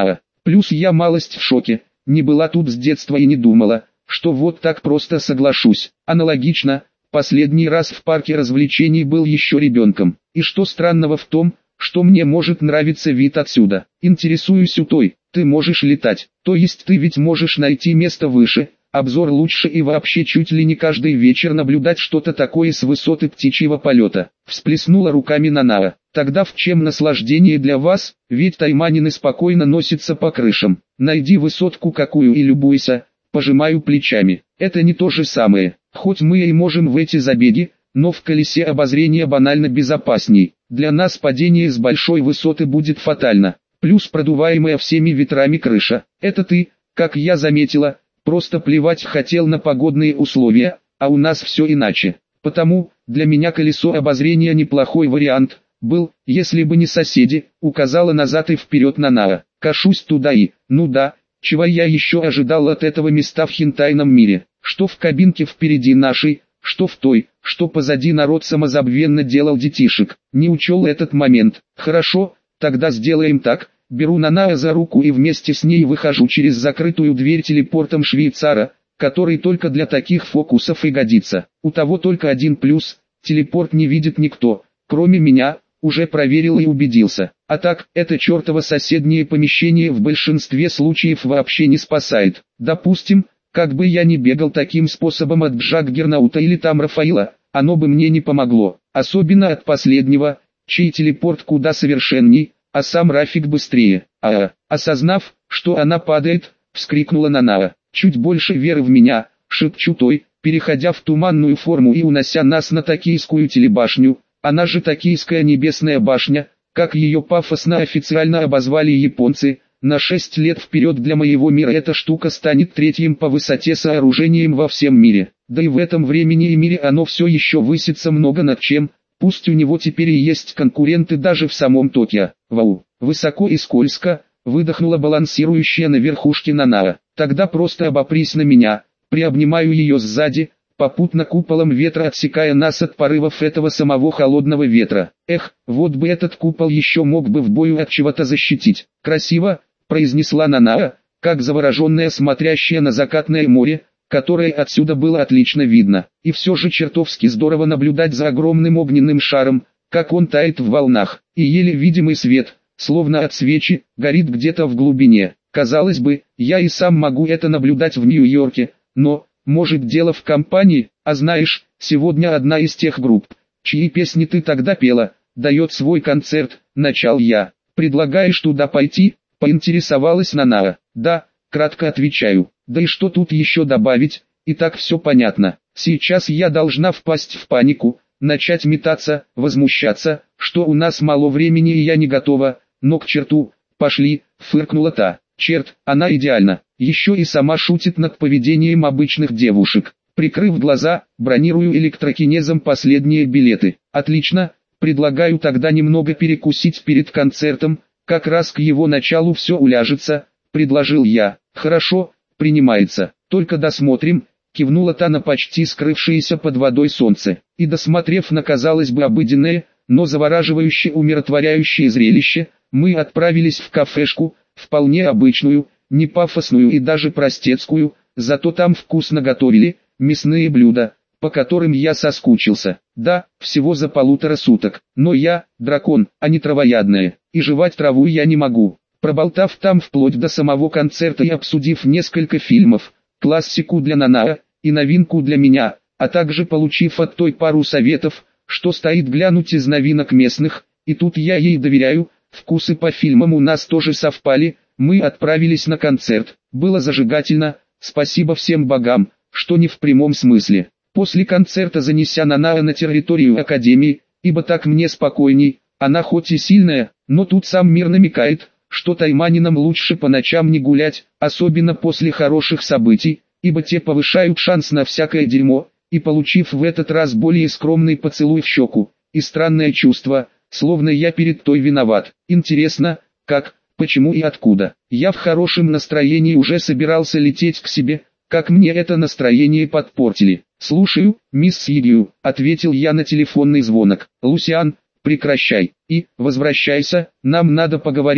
A: Плюс я малость в шоке, не была тут с детства и не думала, что вот так просто соглашусь. Аналогично, последний раз в парке развлечений был еще ребенком. И что странного в том, что мне может нравиться вид отсюда. Интересуюсь у той, ты можешь летать, то есть ты ведь можешь найти место выше, обзор лучше и вообще чуть ли не каждый вечер наблюдать что-то такое с высоты птичьего полета. Всплеснула руками Нанаа. Тогда в чем наслаждение для вас, ведь тайманины спокойно носятся по крышам. Найди высотку какую и любуйся. Пожимаю плечами. Это не то же самое. Хоть мы и можем в эти забеги, но в колесе обозрения банально безопасней. Для нас падение с большой высоты будет фатально. Плюс продуваемая всеми ветрами крыша. Это ты, как я заметила, просто плевать хотел на погодные условия, а у нас все иначе. Потому, для меня колесо обозрения неплохой вариант был, если бы не соседи, указала назад и вперед Нанаа. Кашусь туда и, ну да, чего я еще ожидал от этого места в хентайном мире, что в кабинке впереди нашей, что в той, что позади народ самозабвенно делал детишек, не учел этот момент. Хорошо, тогда сделаем так, беру Нанаа за руку и вместе с ней выхожу через закрытую дверь телепортом швейцара, который только для таких фокусов и годится. У того только один плюс, телепорт не видит никто, кроме меня. Уже проверил и убедился. А так, это чертово соседнее помещение в большинстве случаев вообще не спасает. Допустим, как бы я ни бегал таким способом от Джаггернаута или там Рафаила, оно бы мне не помогло. Особенно от последнего, чей телепорт куда совершенней, а сам Рафик быстрее. Осознав, что она падает, вскрикнула Нанаа. Чуть больше веры в меня, шепчу той, переходя в туманную форму и унося нас на токийскую телебашню. Она же Токийская небесная башня, как ее пафосно официально обозвали японцы, на 6 лет вперед для моего мира эта штука станет третьим по высоте сооружением во всем мире. Да и в этом времени и мире оно все еще высится много над чем, пусть у него теперь и есть конкуренты даже в самом Токио. Вау, высоко и скользко, выдохнула балансирующая на верхушке Нанаа. Тогда просто обопрись на меня, приобнимаю ее сзади, попутно куполом ветра отсекая нас от порывов этого самого холодного ветра. Эх, вот бы этот купол еще мог бы в бою от чего-то защитить. Красиво, произнесла Нанаа, как завороженная смотрящая на закатное море, которое отсюда было отлично видно. И все же чертовски здорово наблюдать за огромным огненным шаром, как он тает в волнах, и еле видимый свет, словно от свечи, горит где-то в глубине. Казалось бы, я и сам могу это наблюдать в Нью-Йорке, но... Может дело в компании, а знаешь, сегодня одна из тех групп, чьи песни ты тогда пела, дает свой концерт, начал я. Предлагаешь туда пойти? Поинтересовалась Нанаа. Да, кратко отвечаю. Да и что тут еще добавить, и так все понятно. Сейчас я должна впасть в панику, начать метаться, возмущаться, что у нас мало времени и я не готова, но к черту, пошли, фыркнула та. Черт, она идеальна. Еще и сама шутит над поведением обычных девушек. Прикрыв глаза, бронирую электрокинезом последние билеты. Отлично, предлагаю тогда немного перекусить перед концертом, как раз к его началу все уляжется, предложил я. Хорошо, принимается, только досмотрим, кивнула та на почти скрывшееся под водой солнце. И досмотрев на, казалось бы, обыденное, но завораживающее умиротворяющее зрелище, мы отправились в кафешку, вполне обычную, не пафосную и даже простецкую, зато там вкусно готовили, мясные блюда, по которым я соскучился. Да, всего за 1,5 суток, но я, дракон, а не травоядная, и жевать траву я не могу. Проболтав там вплоть до самого концерта и обсудив несколько фильмов, классику для Нанаа и новинку для меня, а также получив от той пару советов, что стоит глянуть из новинок местных, и тут я ей доверяю, вкусы по фильмам у нас тоже совпали. Мы отправились на концерт, было зажигательно, спасибо всем богам, что не в прямом смысле. После концерта занеся Нанаа на территорию академии, ибо так мне спокойней, она хоть и сильная, но тут сам мир намекает, что тайманинам лучше по ночам не гулять, особенно после хороших событий, ибо те повышают шанс на всякое дерьмо, и получив в этот раз более скромный поцелуй в щеку, и странное чувство, словно я перед той виноват. Интересно, как... Почему и откуда? Я в хорошем настроении уже собирался лететь к себе, как мне это настроение подпортили. «Слушаю, мисс Сигью», — ответил я на телефонный звонок. «Лусиан, прекращай, и, возвращайся, нам надо поговорить»,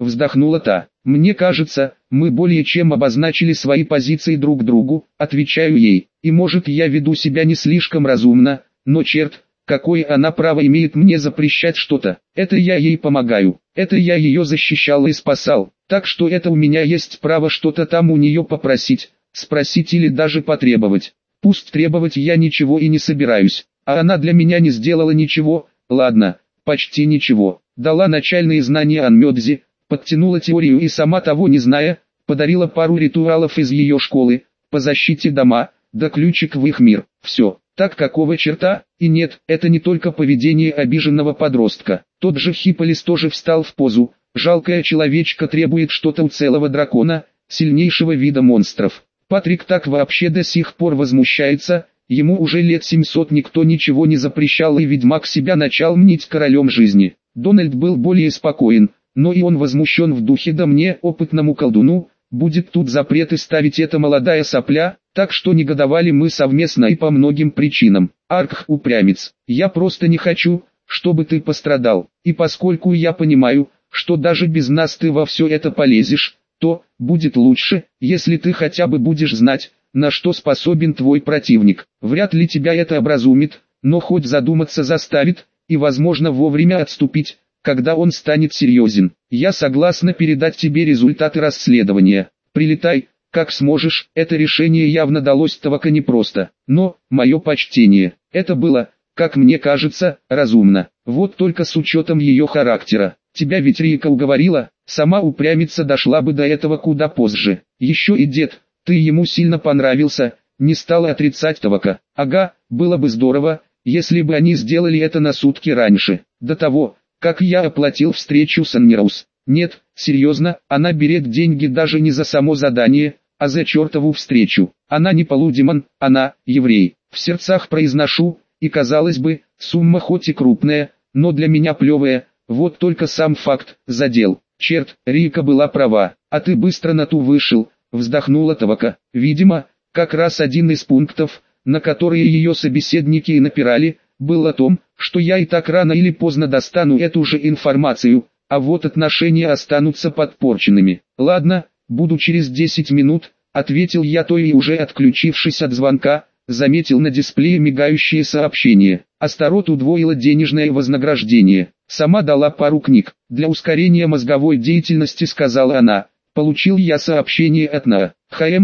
A: вздохнула та. Мне кажется, мы более чем обозначили свои позиции друг другу, отвечаю ей. И может я веду себя не слишком разумно, но черт, какое она право имеет мне запрещать что-то. Это я ей помогаю, это я ее защищал и спасал, так что это у меня есть право что-то там у нее попросить, спросить или даже потребовать. Пусть требовать я ничего и не собираюсь, а она для меня не сделала ничего, ладно, почти ничего. Дала начальные знания о Анмёдзе, подтянула теорию и сама того не зная, подарила пару ритуалов из ее школы, по защите дома, да ключик в их мир. Все, так какого черта? И нет, это не только поведение обиженного подростка. Тот же Хипполис тоже встал в позу, жалкая человечка требует что-то у целого дракона, сильнейшего вида монстров. Патрик так вообще до сих пор возмущается, ему уже лет 700 никто ничего не запрещал и ведьмак себя начал мнить королем жизни. Дональд был более спокоен, но и он возмущен в духе, да мне, опытному колдуну, будет тут запреты ставить эта молодая сопля, так что негодовали мы совместно и по многим причинам. Упрямец, я просто не хочу, чтобы ты пострадал, и поскольку я понимаю, что даже без нас ты во все это полезешь, то будет лучше, если ты хотя бы будешь знать, на что способен твой противник. Вряд ли тебя это образумит, но хоть задуматься заставит, и возможно вовремя отступить, когда он станет серьезен. Я согласна передать тебе результаты расследования. Прилетай, как сможешь. Это решение явно далось Тавака непросто, но, мое почтение, это было, как мне кажется, разумно. Вот только с учетом ее характера. Тебя ведь Рика уговорила, сама упрямица дошла бы до этого куда позже. Еще и дед, ты ему сильно понравился, не стала отрицать Тавака. Ага, было бы здорово, если бы они сделали это на сутки раньше, до того, как я оплатил встречу с Аннираус. Нет, серьезно, она берет деньги даже не за само задание, а за чертову встречу. Она не полудемон, она еврей. В сердцах произношу, и казалось бы, сумма хоть и крупная, но для меня плевая. Вот только сам факт задел. Черт, Рика была права, а ты быстро на ту вышел, вздохнула Тавака. Видимо, как раз один из пунктов, на которые ее собеседники и напирали, был о том, что я и так рано или поздно достану эту же информацию, а вот отношения останутся подпорченными. Ладно, буду через 10 минут, ответил я, то и уже отключившись от звонка, заметил на дисплее мигающее сообщение. Астарот удвоила денежное вознаграждение. Сама дала пару книг. Для ускорения мозговой деятельности, сказала она. Получил я сообщение от Наа.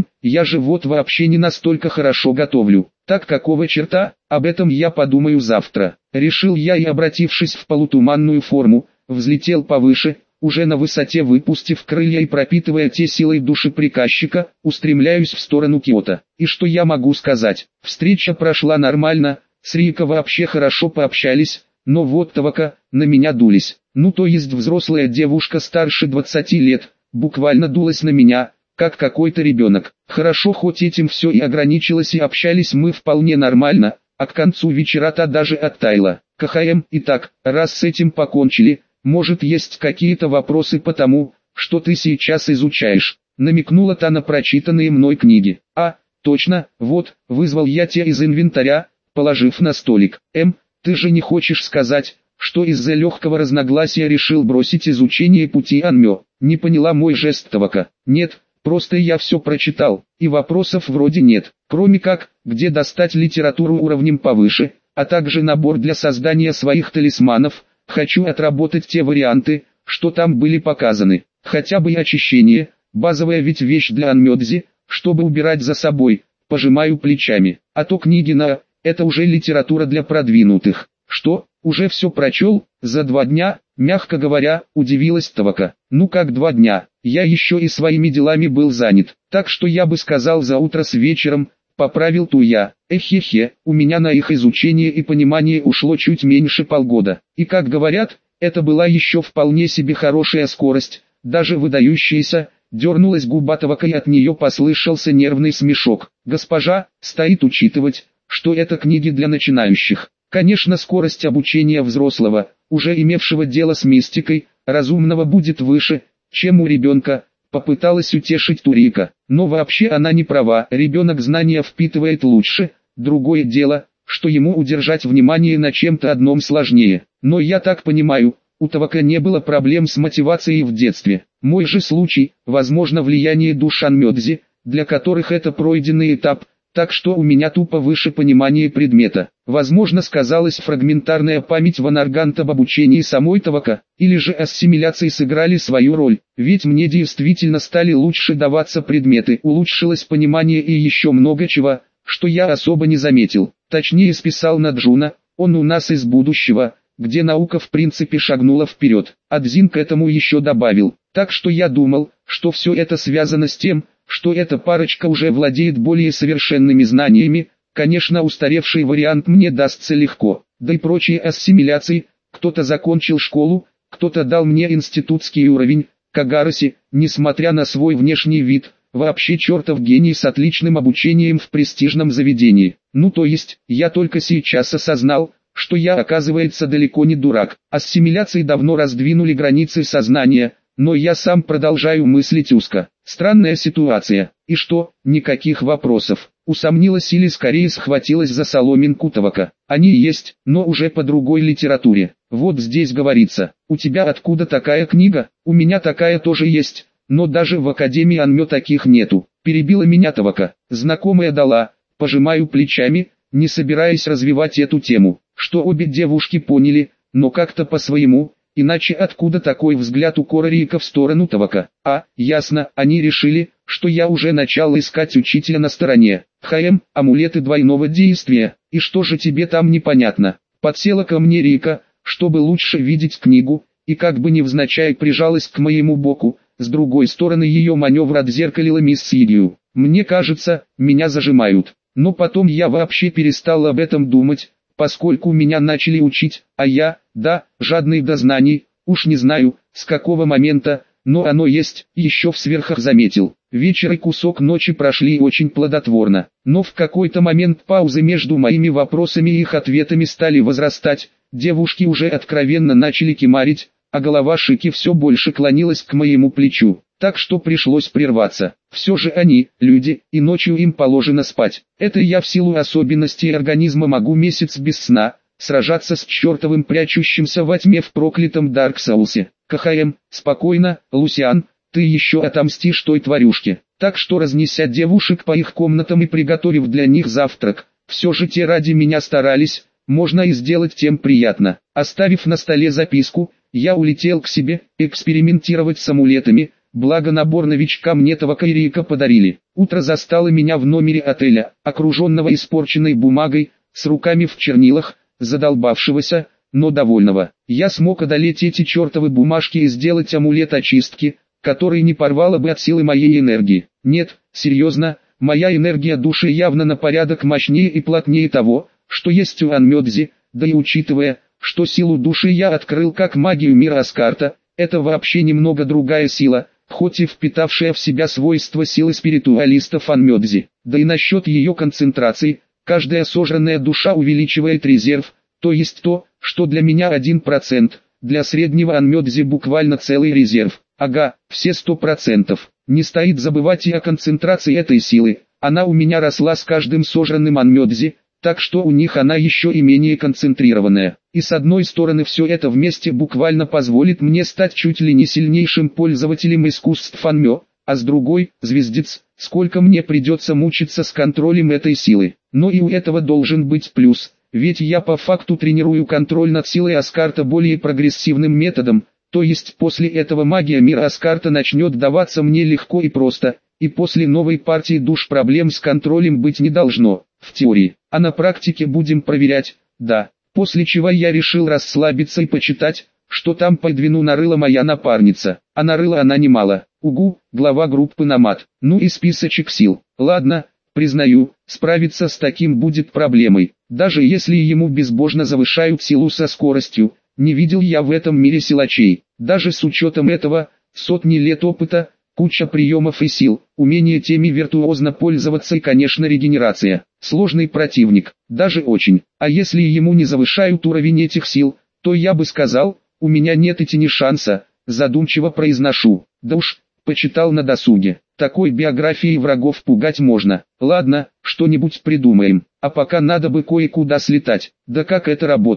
A: Я же вот вообще не настолько хорошо готовлю. Так какого черта? Об этом я подумаю завтра. Решил я и, обратившись в полутуманную форму, взлетел повыше, уже на высоте выпустив крылья и пропитывая те силой души приказчика, устремляюсь в сторону Киото. И что я могу сказать? Встреча прошла нормально, с Рико вообще хорошо пообщались, но вот Тавака, на меня дулись. Ну то есть взрослая девушка старше 20 лет, буквально дулась на меня, как какой-то ребенок. Хорошо, хоть этим все и ограничилось, и общались мы вполне нормально, а к концу вечера та даже оттаяла. Итак, раз с этим покончили, может есть какие-то вопросы по тому, что ты сейчас изучаешь? Намекнула та на прочитанные мной книги. Точно, вот, вызвал я те из инвентаря, положив на столик. Ты же не хочешь сказать, что из-за легкого разногласия решил бросить изучение пути Анмё? Не поняла мой жест Тавака. Нет, просто я все прочитал, и вопросов вроде нет, кроме как, где достать литературу уровнем повыше, а также набор для создания своих талисманов. Хочу отработать те варианты, что там были показаны. Хотя бы и очищение, базовая ведь вещь для Анмёдзи, чтобы убирать за собой. Пожимаю плечами. А то книги на это уже литература для продвинутых. Что, уже все прочел? За 2 дня, мягко говоря, удивилась Тавака. Ну как 2 дня? Я еще и своими делами был занят. Так что я бы сказал за утро с вечером, поправил ту я. У меня на их изучение и понимание ушло чуть меньше полгода. И как говорят, это была еще вполне себе хорошая скорость, даже выдающаяся. Дернулась губа Тавака, и от нее послышался нервный смешок. Госпожа, стоит учитывать, что это книги для начинающих. Конечно, скорость обучения взрослого, уже имевшего дело с мистикой, разумного будет выше, чем у ребенка, попыталась утешить Турика. Но вообще она не права, ребенок знания впитывает лучше, другое дело, что ему удержать внимание на чем-то одном сложнее. Но я так понимаю, У Тавака не было проблем с мотивацией в детстве. Мой же случай, возможно, влияние Душанмёдзи, для которых это пройденный этап, так что у меня тупо выше понимание предмета. Возможно, сказалась фрагментарная память Ванарганта об обучении самой Тавака, или же ассимиляции сыграли свою роль, ведь мне действительно стали лучше даваться предметы, улучшилось понимание и еще много чего, что я особо не заметил. Точнее списал на Джуна, он у нас из будущего, где наука в принципе шагнула вперед. А Дзин к этому еще добавил. Так что я думал, что все это связано с тем, что эта парочка уже владеет более совершенными знаниями. Конечно, устаревший вариант мне дастся легко, да и прочие ассимиляции. Кто-то закончил школу, кто-то дал мне институтский уровень. Кагараси, несмотря на свой внешний вид, вообще чертов гений с отличным обучением в престижном заведении. Ну то есть, я только сейчас осознал, что я, оказывается, далеко не дурак. Ассимиляции давно раздвинули границы сознания, но я сам продолжаю мыслить узко. Странная ситуация. И что, никаких вопросов. Усомнилась или скорее схватилась за соломинку Тавака. Они есть, но уже по другой литературе. Вот здесь говорится, у тебя откуда такая книга? У меня такая тоже есть, но даже в Академии Анмё таких нету. Перебила меня Тавака. Знакомая дала, пожимаю плечами, не собираясь развивать эту тему. Что обе девушки поняли, но как-то по-своему. Иначе откуда такой взгляд у Корорика в сторону Тавака? Ясно, они решили, что я уже начал искать учителя на стороне. Амулеты двойного действия, и что же тебе там непонятно? Подсела ко мне Рика, чтобы лучше видеть книгу, и как бы невзначай прижалась к моему боку. С другой стороны ее маневр отзеркалила мисс Сидию. Мне кажется, меня зажимают. Но потом я вообще перестал об этом думать, поскольку меня начали учить, а я, жадный до знаний, уж не знаю, с какого момента, но оно есть, еще в сверхах заметил. Вечер и кусок ночи прошли очень плодотворно, но в какой-то момент паузы между моими вопросами и их ответами стали возрастать, девушки уже откровенно начали кимарить, а голова Шики все больше клонилась к моему плечу. Так что пришлось прерваться. Все же они, люди, и ночью им положено спать. Это я в силу особенностей организма могу месяц без сна, сражаться с чертовым прячущимся во тьме в проклятом Дарк Соулсе. Спокойно, Лусиан, ты еще отомстишь той тварюшке. Так что разнеся девушек по их комнатам и приготовив для них завтрак, все же те ради меня старались, можно и сделать тем приятно. Оставив на столе записку, я улетел к себе, экспериментировать с амулетами. Благо набор новичка мне Тавака и Рика подарили. Утро застало меня в номере отеля, окруженного испорченной бумагой, с руками в чернилах, задолбавшегося, но довольного. Я смог одолеть эти чертовы бумажки и сделать амулет очистки, который не порвало бы от силы моей энергии. Нет, серьезно, моя энергия души явно на порядок мощнее и плотнее того, что есть у Анмёдзи, да и учитывая, что силу души я открыл как магию мира Аскарта, это вообще немного другая сила, хоть и впитавшая в себя свойства силы спиритуалистов Анмёдзи. Да и насчет ее концентрации, каждая сожранная душа увеличивает резерв, то есть то, что для меня 1%, для среднего Анмёдзи буквально целый резерв. Все 100%. Не стоит забывать и о концентрации этой силы, она у меня росла с каждым сожранным Анмёдзи, так что у них она еще и менее концентрированная. И с одной стороны все это вместе буквально позволит мне стать чуть ли не сильнейшим пользователем искусств Анмё, а с другой, звездец, сколько мне придется мучиться с контролем этой силы. Но и у этого должен быть плюс, ведь я по факту тренирую контроль над силой Аскарта более прогрессивным методом, то есть после этого магия мира Аскарта начнет даваться мне легко и просто, и после новой партии душ проблем с контролем быть не должно, в теории, а на практике будем проверять, после чего я решил расслабиться и почитать, что там по Эдвину нарыла моя напарница, а нарыла она немало. Глава группы Намат. Ну и списочек сил. Ладно, признаю, справиться с таким будет проблемой, даже если ему безбожно завышают силу со скоростью. Не видел я в этом мире силачей, даже с учетом этого, сотни лет опыта, куча приемов и сил, умение теми виртуозно пользоваться и, конечно, регенерация. Сложный противник, даже очень. А если ему не завышают уровень этих сил, то я бы сказал, у меня нет и тени шанса, задумчиво произношу. Да уж, почитал на досуге. Такой биографией врагов пугать можно. Ладно, что-нибудь придумаем. А пока надо бы кое-куда слетать. Да как это работает?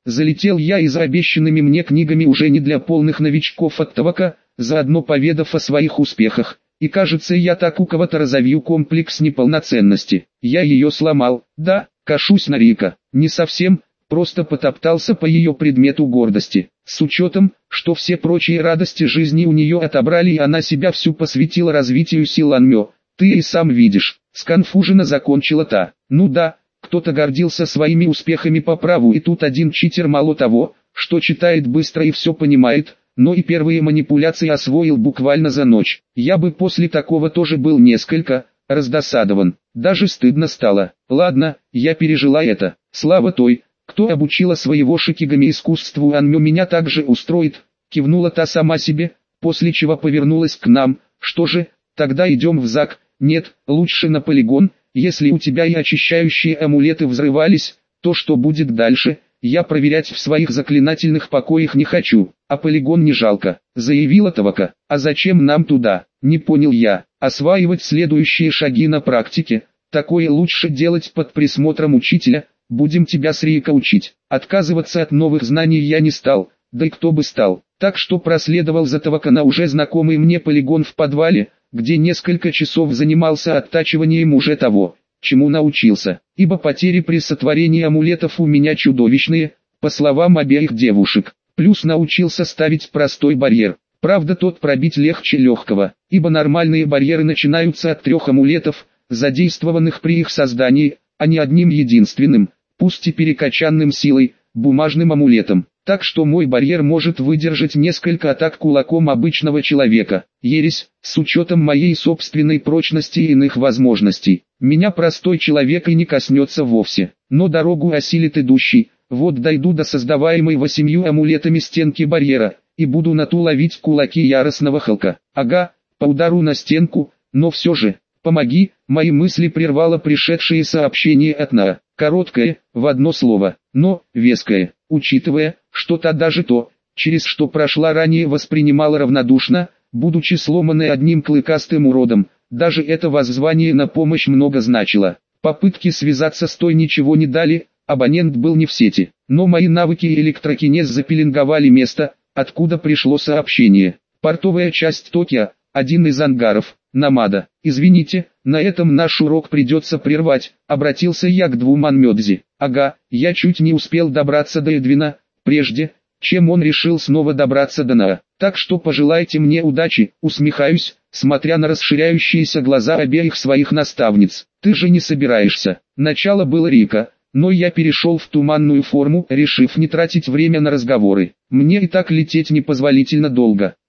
A: Залетел я и за обещанными мне книгами уже не для полных новичков от табака, заодно поведав о своих успехах. И кажется, я так у кого-то разовью комплекс неполноценности. Я ее сломал, да, кашусь на Рика. Не совсем, просто потоптался по ее предмету гордости. С учетом, что все прочие радости жизни у нее отобрали и она себя всю посвятила развитию сил Анмё. Ты и сам видишь, сконфуженно закончила та. Ну да, кто-то гордился своими успехами по праву и тут один читер мало того, что читает быстро и все понимает, но и первые манипуляции освоил буквально за ночь. Я бы после такого тоже был несколько раздосадован, даже стыдно стало. Ладно, я пережила это. Слава той, кто обучила своего шикигами искусству Анмё, меня также устроит, кивнула та сама себе, после чего повернулась к нам. Что же, тогда идем в ЗАГ? Нет, лучше на полигон. Если у тебя и очищающие амулеты взрывались, то что будет дальше, я проверять в своих заклинательных покоях не хочу, а полигон не жалко, заявила Тавака. А зачем нам туда, не понял я, осваивать следующие шаги на практике, такое лучше делать под присмотром учителя, будем тебя с Рика учить. Отказываться от новых знаний я не стал, да и кто бы стал, так что проследовал за Тавака на уже знакомый мне полигон в подвале, где несколько часов занимался оттачиванием уже того, чему научился, ибо потери при сотворении амулетов у меня чудовищные, по словам обеих девушек, плюс научился ставить простой барьер, правда тот пробить легче легкого, ибо нормальные барьеры начинаются от 3 амулетов, задействованных при их создании, а не одним единственным, пусть и перекачанным силой, бумажным амулетом. Так что мой барьер может выдержать несколько атак кулаком обычного человека. Ересь, с учетом моей собственной прочности и иных возможностей. Меня простой человек и не коснется вовсе. Но дорогу осилит идущий. Вот дойду до создаваемой 8 амулетами стенки барьера, и буду на ту ловить кулаки яростного Халка. Ага, по удару на стенку, но все же, помоги, мои мысли прервало пришедшее сообщение от Наа. Короткое, в одно слово, но веское, учитывая, что та даже то, через что прошла ранее, воспринимала равнодушно, будучи сломанной одним клыкастым уродом, даже это воззвание на помощь много значило. Попытки связаться с той ничего не дали, абонент был не в сети, но мои навыки электрокинез запеленговали место, откуда пришло сообщение. Портовая часть Токио, один из ангаров, Намада. Извините, на этом наш урок придется прервать, обратился я к 2 Анмёдзи. Ага, я чуть не успел добраться до Эдвина, прежде, чем он решил снова добраться до Наа. Так что пожелайте мне удачи, усмехаюсь, смотря на расширяющиеся глаза обеих своих наставниц. Ты же не собираешься. Начало было Рика, но я перешел в туманную форму, решив не тратить время на разговоры. Мне и так лететь непозволительно долго.